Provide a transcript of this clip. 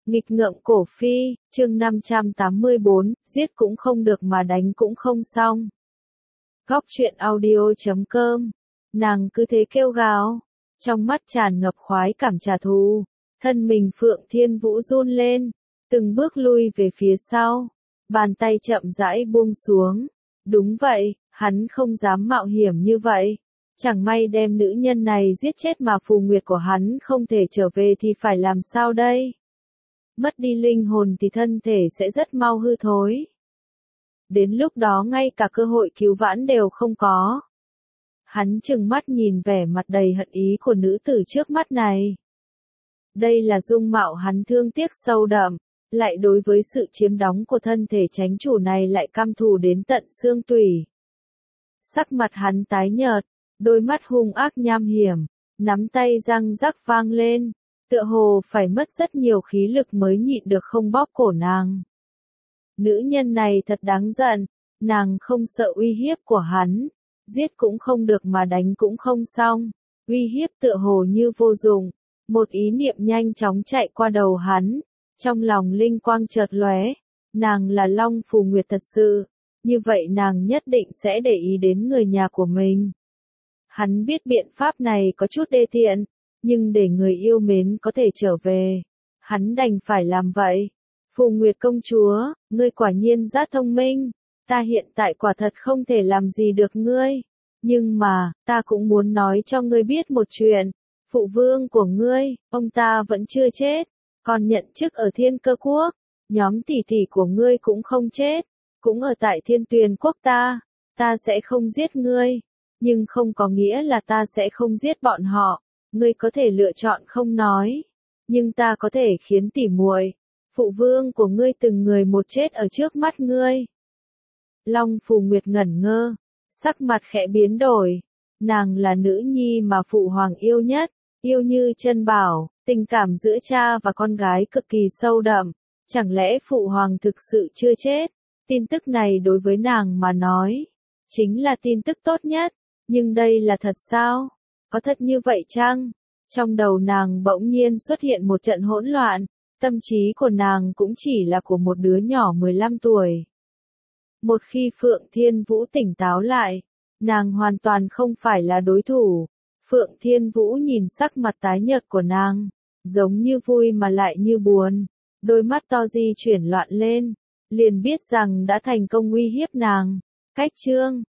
Nghịch ngợm cổ phi, chương 584, giết cũng không được mà đánh cũng không xong. Góc truyện audio.com. Nàng cứ thế kêu gào, trong mắt tràn ngập khoái cảm trả thù, thân mình Phượng Thiên Vũ run lên, từng bước lui về phía sau, bàn tay chậm rãi buông xuống. Đúng vậy, hắn không dám mạo hiểm như vậy. Chẳng may đem nữ nhân này giết chết mà phù nguyệt của hắn không thể trở về thì phải làm sao đây? Mất đi linh hồn thì thân thể sẽ rất mau hư thối. Đến lúc đó ngay cả cơ hội cứu vãn đều không có. Hắn trừng mắt nhìn vẻ mặt đầy hận ý của nữ tử trước mắt này. Đây là dung mạo hắn thương tiếc sâu đậm, lại đối với sự chiếm đóng của thân thể chánh chủ này lại căm thù đến tận xương tủy. Sắc mặt hắn tái nhợt, đôi mắt hung ác nham hiểm, nắm tay răng rắc vang lên, tựa hồ phải mất rất nhiều khí lực mới nhịn được không bóp cổ nàng. Nữ nhân này thật đáng giận, nàng không sợ uy hiếp của hắn, giết cũng không được mà đánh cũng không xong, uy hiếp tựa hồ như vô dụng. Một ý niệm nhanh chóng chạy qua đầu hắn, trong lòng linh quang chợt lóe, nàng là Long Phù Nguyệt thật sự, như vậy nàng nhất định sẽ để ý đến người nhà của mình. Hắn biết biện pháp này có chút đê tiện, nhưng để người yêu mến có thể trở về, hắn đành phải làm vậy. Phù Nguyệt công chúa, ngươi quả nhiên rất thông minh, ta hiện tại quả thật không thể làm gì được ngươi, nhưng mà, ta cũng muốn nói cho ngươi biết một chuyện, phụ vương của ngươi, ông ta vẫn chưa chết, còn nhận chức ở Thiên Cơ Quốc, nhóm tỷ tỷ của ngươi cũng không chết, cũng ở tại Thiên Tuyền Quốc ta sẽ không giết ngươi, nhưng không có nghĩa là ta sẽ không giết bọn họ. Ngươi có thể lựa chọn không nói, nhưng ta có thể khiến tỉ muội, phụ vương của ngươi từng người một chết ở trước mắt ngươi. Long Phù Nguyệt ngẩn ngơ, sắc mặt khẽ biến đổi, nàng là nữ nhi mà phụ hoàng yêu nhất, yêu như chân bảo, tình cảm giữa cha và con gái cực kỳ sâu đậm, chẳng lẽ phụ hoàng thực sự chưa chết? Tin tức này đối với nàng mà nói, chính là tin tức tốt nhất, nhưng đây là thật sao? Có thật như vậy chăng? Trong đầu nàng bỗng nhiên xuất hiện một trận hỗn loạn, tâm trí của nàng cũng chỉ là của một đứa nhỏ 15 tuổi. Một khi Phượng Thiên Vũ tỉnh táo lại, nàng hoàn toàn không phải là đối thủ. Phượng Thiên Vũ nhìn sắc mặt tái nhợt của nàng, giống như vui mà lại như buồn, đôi mắt to di chuyển loạn lên, liền biết rằng đã thành công uy hiếp nàng. Cách chương